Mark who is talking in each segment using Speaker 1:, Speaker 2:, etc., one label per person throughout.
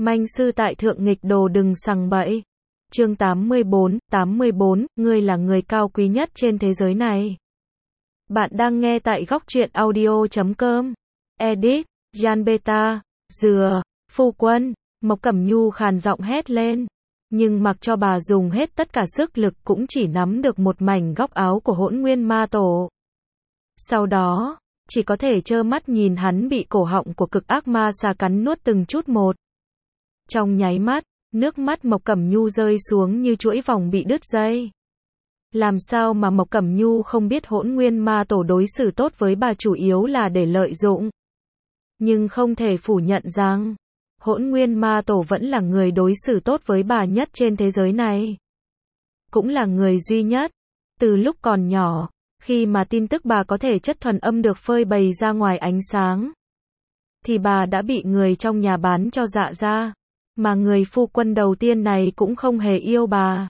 Speaker 1: Manh sư tại thượng nghịch đồ đừng sằng bậy. Chương 84, ngươi là người cao quý nhất trên thế giới này. Bạn đang nghe tại góc truyện audio.com. Edit, Jan Beta, Dừa, Phu Quân, Mộc Cẩm Nhu khàn giọng hét lên. Nhưng mặc cho bà dùng hết tất cả sức lực cũng chỉ nắm được một mảnh góc áo của Hỗn Nguyên Ma Tổ. Sau đó, chỉ có thể trơ mắt nhìn hắn bị cổ họng của Cực Ác Ma Xà cắn nuốt từng chút một. Trong nháy mắt, nước mắt Mộc Cẩm Nhu rơi xuống như chuỗi vòng bị đứt dây. Làm sao mà Mộc Cẩm Nhu không biết Hỗn Nguyên Ma Tổ đối xử tốt với bà chủ yếu là để lợi dụng. Nhưng không thể phủ nhận rằng, Hỗn Nguyên Ma Tổ vẫn là người đối xử tốt với bà nhất trên thế giới này. Cũng là người duy nhất. Từ lúc còn nhỏ, khi mà tin tức bà có thể chất thuần âm được phơi bày ra ngoài ánh sáng, thì bà đã bị người trong nhà bán cho Dạ gia. Mà người phu quân đầu tiên này cũng không hề yêu bà.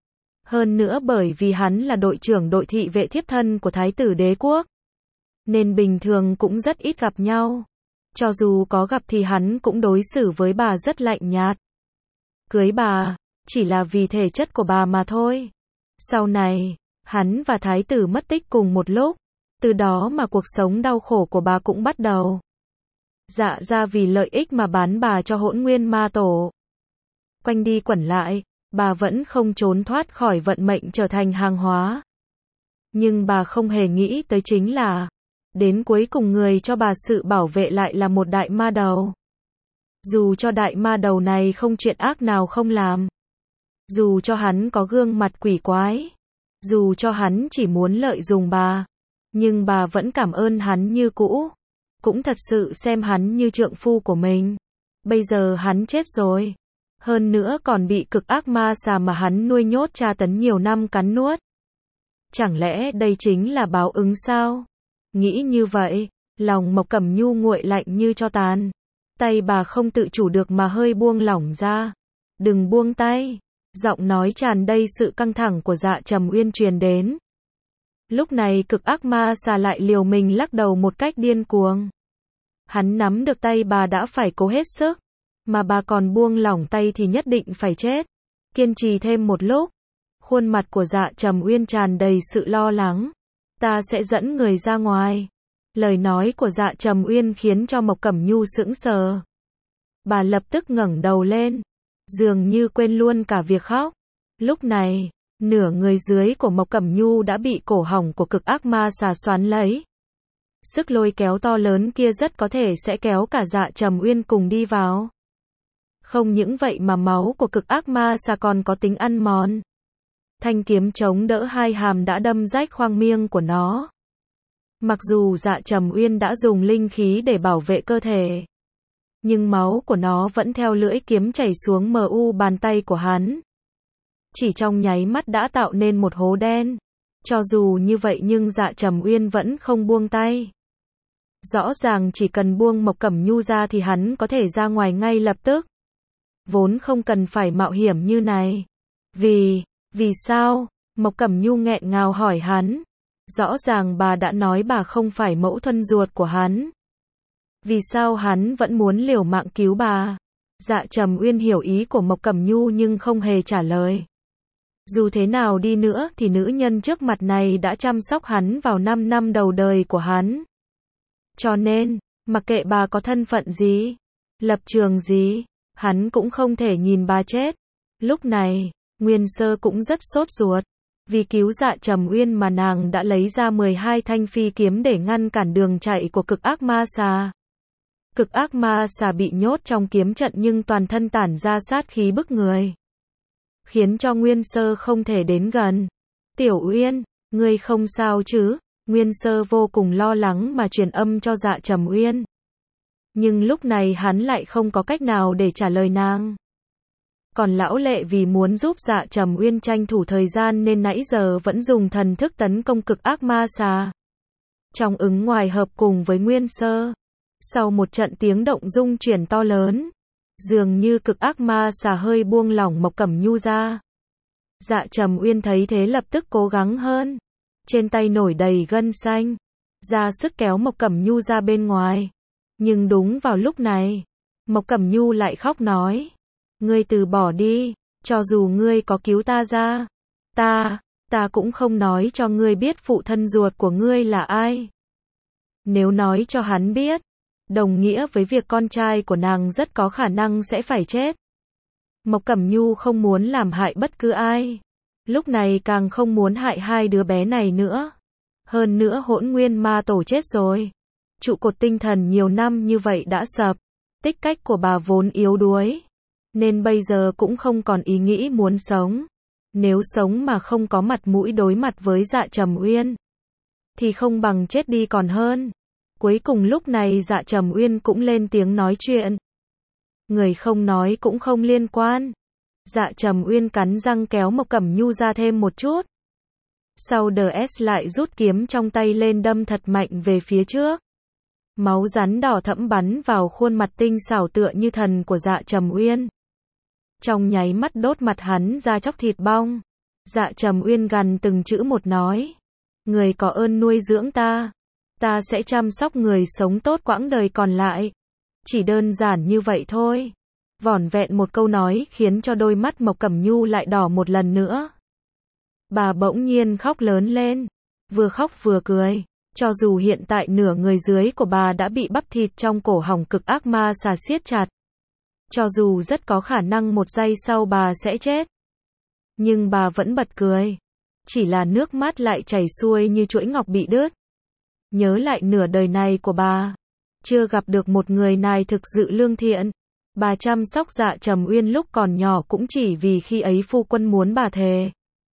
Speaker 1: Hơn nữa bởi vì hắn là đội trưởng đội thị vệ thiếp thân của Thái tử đế quốc, nên bình thường cũng rất ít gặp nhau. Cho dù có gặp thì hắn cũng đối xử với bà rất lạnh nhạt. Cưới bà, chỉ là vì thể chất của bà mà thôi. Sau này, hắn và Thái tử mất tích cùng một lúc. Từ đó mà cuộc sống đau khổ của bà cũng bắt đầu. Dạ gia vì lợi ích mà bán bà cho Hỗn Nguyên Ma Tổ. Quanh đi quẩn lại, bà vẫn không trốn thoát khỏi vận mệnh trở thành hàng hóa. Nhưng bà không hề nghĩ tới chính là, đến cuối cùng người cho bà sự bảo vệ lại là một đại ma đầu. Dù cho đại ma đầu này không chuyện ác nào không làm, dù cho hắn có gương mặt quỷ quái, dù cho hắn chỉ muốn lợi dụng bà, nhưng bà vẫn cảm ơn hắn như cũ. Cũng thật sự xem hắn như trượng phu của mình. Bây giờ hắn chết rồi. Hơn nữa còn bị Cực Ác Ma Xà mà hắn nuôi nhốt tra tấn nhiều năm cắn nuốt. Chẳng lẽ đây chính là báo ứng sao? Nghĩ như vậy, lòng Mộc Cẩm Nhu nguội lạnh như tro tàn. Tay bà không tự chủ được mà hơi buông lỏng ra. Đừng buông tay. Giọng nói tràn đầy sự căng thẳng của Dạ Trầm Uyên truyền đến. Lúc này Cực Ác Ma Xà lại liều mình lắc đầu một cách điên cuồng. Hắn nắm được tay bà đã phải cố hết sức, mà bà còn buông lỏng tay thì nhất định phải chết. Kiên trì thêm một lúc, khuôn mặt của Dạ Trầm Uyên tràn đầy sự lo lắng. Ta sẽ dẫn người ra ngoài. Lời nói của Dạ Trầm Uyên khiến cho Mộc Cẩm Nhu sững sờ. Bà lập tức ngẩng đầu lên, dường như quên luôn cả việc khóc. Lúc này, nửa người dưới của Mộc Cẩm Nhu đã bị cổ họng của Cực Ác Ma Xà xoắn lấy. Sức lôi kéo to lớn kia rất có thể sẽ kéo cả Dạ Trầm Uyên cùng đi vào. Không những vậy mà máu của Cực Ác Ma Xà còn có tính ăn mòn. Thanh kiếm chống đỡ hai hàm đã đâm rách khoang miệng của nó. Mặc dù Dạ Trầm Uyên đã dùng linh khí để bảo vệ cơ thể, nhưng máu của nó vẫn theo lưỡi kiếm chảy xuống mu bàn tay của hắn. Chỉ trong nháy mắt đã tạo nên một hố đen. Cho dù như vậy nhưng Dạ Trầm Uyên vẫn không buông tay. Rõ ràng chỉ cần buông Mộc Cẩm Nhu ra thì hắn có thể ra ngoài ngay lập tức. Vốn không cần phải mạo hiểm như này. Vì sao? Mộc Cẩm Nhu nghẹn ngào hỏi hắn. Rõ ràng bà đã nói bà không phải mẫu thân ruột của hắn. Vì sao hắn vẫn muốn liều mạng cứu bà? Dạ Trầm Uyên hiểu ý của Mộc Cẩm Nhu nhưng không hề trả lời. Dù thế nào đi nữa thì nữ nhân trước mặt này đã chăm sóc hắn vào 5 năm đầu đời của hắn. Cho nên, mặc kệ bà có thân phận gì, lập trường gì, hắn cũng không thể nhìn bà chết. Lúc này, Nguyên Sơ cũng rất sốt ruột. Vì cứu Dạ Trầm Uyên mà nàng đã lấy ra 12 thanh phi kiếm để ngăn cản đường chạy của Cực Ác Ma Xà. Cực Ác Ma Xà bị nhốt trong kiếm trận nhưng toàn thân tản ra sát khí bức người, khiến cho Nguyên Sơ không thể đến gần. Tiểu Uyên, ngươi không sao chứ? Nguyên Sơ vô cùng lo lắng mà truyền âm cho Dạ Trầm Uyên. Nhưng lúc này hắn lại không có cách nào để trả lời nàng. Còn lão Lệ vì muốn giúp Dạ Trầm Uyên tranh thủ thời gian nên nãy giờ vẫn dùng thần thức tấn công Cực Ác Ma Xà. Trong ứng ngoài hợp cùng với Nguyên Sơ. Sau một trận tiếng động rung chuyển to lớn, dường như Cực Ác Ma Xà hơi buông lỏng Mộc Cẩm Nhu ra. Dạ Trầm Uyên thấy thế lập tức cố gắng hơn. Trên tay nổi đầy gân xanh, ra sức kéo Mộc Cẩm Nhu ra bên ngoài. Nhưng đúng vào lúc này, Mộc Cẩm Nhu lại khóc nói. Ngươi từ bỏ đi, cho dù ngươi có cứu ta ra. Ta cũng không nói cho ngươi biết phụ thân ruột của ngươi là ai. Nếu nói cho hắn biết, đồng nghĩa với việc con trai của nàng rất có khả năng sẽ phải chết. Mộc Cẩm Nhu không muốn làm hại bất cứ ai. Lúc này càng không muốn hại hai đứa bé này nữa. Hơn nữa Hỗn Nguyên Ma Tổ chết rồi. Trụ cột tinh thần nhiều năm như vậy đã sập. Tích cách của bà vốn yếu đuối, nên bây giờ cũng không còn ý nghĩ muốn sống. Nếu sống mà không có mặt mũi đối mặt với Dạ Trầm Uyên, thì không bằng chết đi còn hơn. Cuối cùng lúc này Dạ Trầm Uyên cũng lên tiếng nói chuyện. Người không nói cũng không liên quan. Dạ Trầm Uyên cắn răng kéo Mộc Cẩm Nhu ra thêm một chút. Sau DS lại rút kiếm trong tay lên đâm thật mạnh về phía trước. Máu rắn đỏ thẫm bắn vào khuôn mặt tinh xảo tựa như thần của Dạ Trầm Uyên. Trong nháy mắt đốt mặt hắn ra chóc thịt bong. Dạ Trầm Uyên gằn từng chữ một nói. Người có ơn nuôi dưỡng ta. Ta sẽ chăm sóc người sống tốt quãng đời còn lại. Chỉ đơn giản như vậy thôi. Vỏn vẹn một câu nói khiến cho đôi mắt Mộc Cẩm Nhu lại đỏ một lần nữa. Bà bỗng nhiên khóc lớn lên. Vừa khóc vừa cười. Cho dù hiện tại nửa người dưới của bà đã bị bắp thịt trong cổ họng cực ác ma xà siết chặt. Cho dù rất có khả năng một giây sau bà sẽ chết. Nhưng bà vẫn bật cười. Chỉ là nước mắt lại chảy xuôi như chuỗi ngọc bị đứt. Nhớ lại nửa đời này của bà. Chưa gặp được một người nào thực sự lương thiện. Bà chăm sóc Dạ Trầm Uyên lúc còn nhỏ cũng chỉ vì khi ấy phu quân muốn bà thề.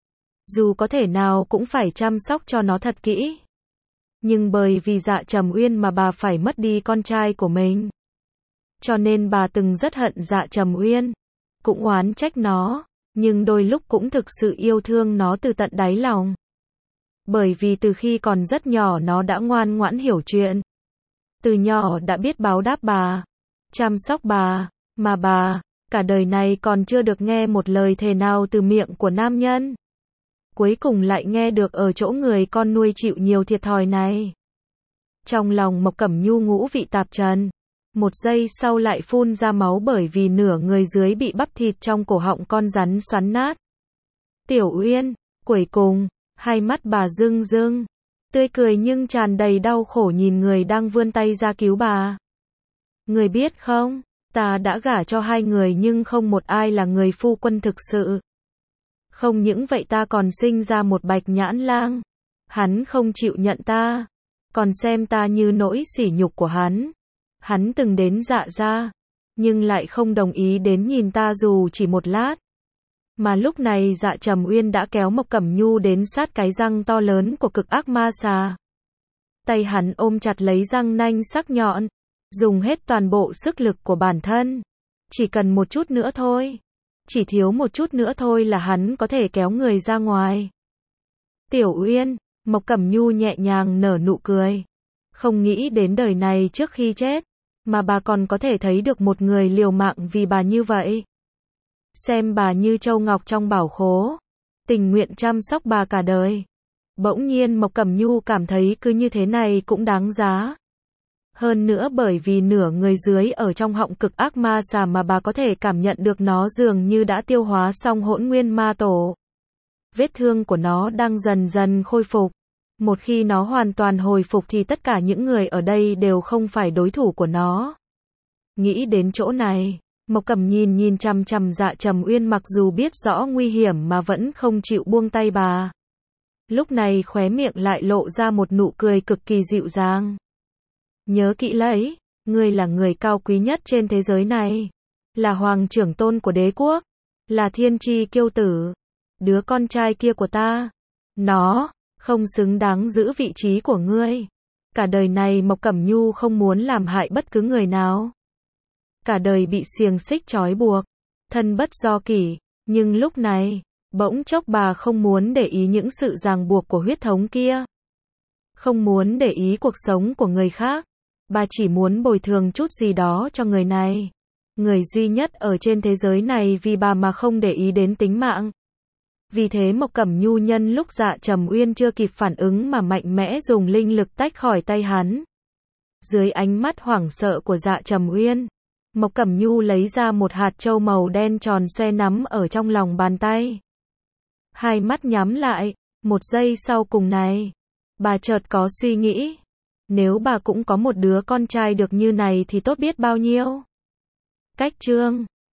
Speaker 1: Dù có thể nào cũng phải chăm sóc cho nó thật kỹ. Nhưng bởi vì Dạ Trầm Uyên mà bà phải mất đi con trai của mình. Cho nên bà từng rất hận Dạ Trầm Uyên. Cũng oán trách nó. Nhưng đôi lúc cũng thực sự yêu thương nó từ tận đáy lòng. Bởi vì từ khi còn rất nhỏ nó đã ngoan ngoãn hiểu chuyện. Từ nhỏ đã biết báo đáp bà. Chăm sóc bà. Mà bà, cả đời này còn chưa được nghe một lời thề nào từ miệng của nam nhân. Cuối cùng lại nghe được ở chỗ người con nuôi chịu nhiều thiệt thòi này. Trong lòng Mộc Cẩm Nhu ngũ vị tạp trần. Một giây sau lại phun ra máu bởi vì nửa người dưới bị bắp thịt trong cổ họng con rắn xoắn nát. Tiểu Uyên, cuối cùng, hai mắt bà rưng rưng. Tươi cười nhưng tràn đầy đau khổ nhìn người đang vươn tay ra cứu bà. Người biết không, ta đã gả cho hai người nhưng không một ai là người phu quân thực sự. Không những vậy ta còn sinh ra một bạch nhãn lang. Hắn không chịu nhận ta. Còn xem ta như nỗi sỉ nhục của hắn. Hắn từng đến Dạ gia. Nhưng lại không đồng ý đến nhìn ta dù chỉ một lát. Mà lúc này Dạ Trầm Uyên đã kéo Mộc Cẩm Nhu đến sát cái răng to lớn của cực ác ma xà. Tay hắn ôm chặt lấy răng nanh sắc nhọn. Dùng hết toàn bộ sức lực của bản thân. Chỉ cần một chút nữa thôi. Chỉ thiếu một chút nữa thôi là hắn có thể kéo người ra ngoài. Tiểu Uyên, Mộc Cẩm Nhu nhẹ nhàng nở nụ cười. Không nghĩ đến đời này trước khi chết, mà bà còn có thể thấy được một người liều mạng vì bà như vậy. Xem bà như châu ngọc trong bảo khố, tình nguyện chăm sóc bà cả đời. Bỗng nhiên Mộc Cẩm Nhu cảm thấy cứ như thế này cũng đáng giá. Hơn nữa bởi vì nửa người dưới ở trong họng cực ác ma xà mà bà có thể cảm nhận được nó dường như đã tiêu hóa xong Hỗn Nguyên Ma Tổ. Vết thương của nó đang dần dần khôi phục. Một khi nó hoàn toàn hồi phục thì tất cả những người ở đây đều không phải đối thủ của nó. Nghĩ đến chỗ này, Mộc Cẩm nhìn chằm chằm Dạ Trầm Uyên mặc dù biết rõ nguy hiểm mà vẫn không chịu buông tay bà. Lúc này khóe miệng lại lộ ra một nụ cười cực kỳ dịu dàng. Nhớ kỹ lấy, ngươi là người cao quý nhất trên thế giới này. Là hoàng trưởng tôn của đế quốc. Là thiên tri kiêu tử. Đứa con trai kia của ta. Nó không xứng đáng giữ vị trí của ngươi. Cả đời này Mộc Cẩm Nhu không muốn làm hại bất cứ người nào. Cả đời bị xiềng xích trói buộc. Thân bất do kỷ. Nhưng lúc này, bỗng chốc bà không muốn để ý những sự ràng buộc của huyết thống kia. Không muốn để ý cuộc sống của người khác. Bà chỉ muốn bồi thường chút gì đó cho người này. Người duy nhất ở trên thế giới này vì bà mà không để ý đến tính mạng. Vì thế Mộc Cẩm Nhu nhân lúc Dạ Trầm Uyên chưa kịp phản ứng mà mạnh mẽ dùng linh lực tách khỏi tay hắn. Dưới ánh mắt hoảng sợ của Dạ Trầm Uyên, Mộc Cẩm Nhu lấy ra một hạt châu màu đen tròn xoe nắm ở trong lòng bàn tay. Hai mắt nhắm lại, một giây sau cùng này, bà chợt có suy nghĩ. Nếu bà cũng có một đứa con trai được như này thì tốt biết bao nhiêu. Cách chương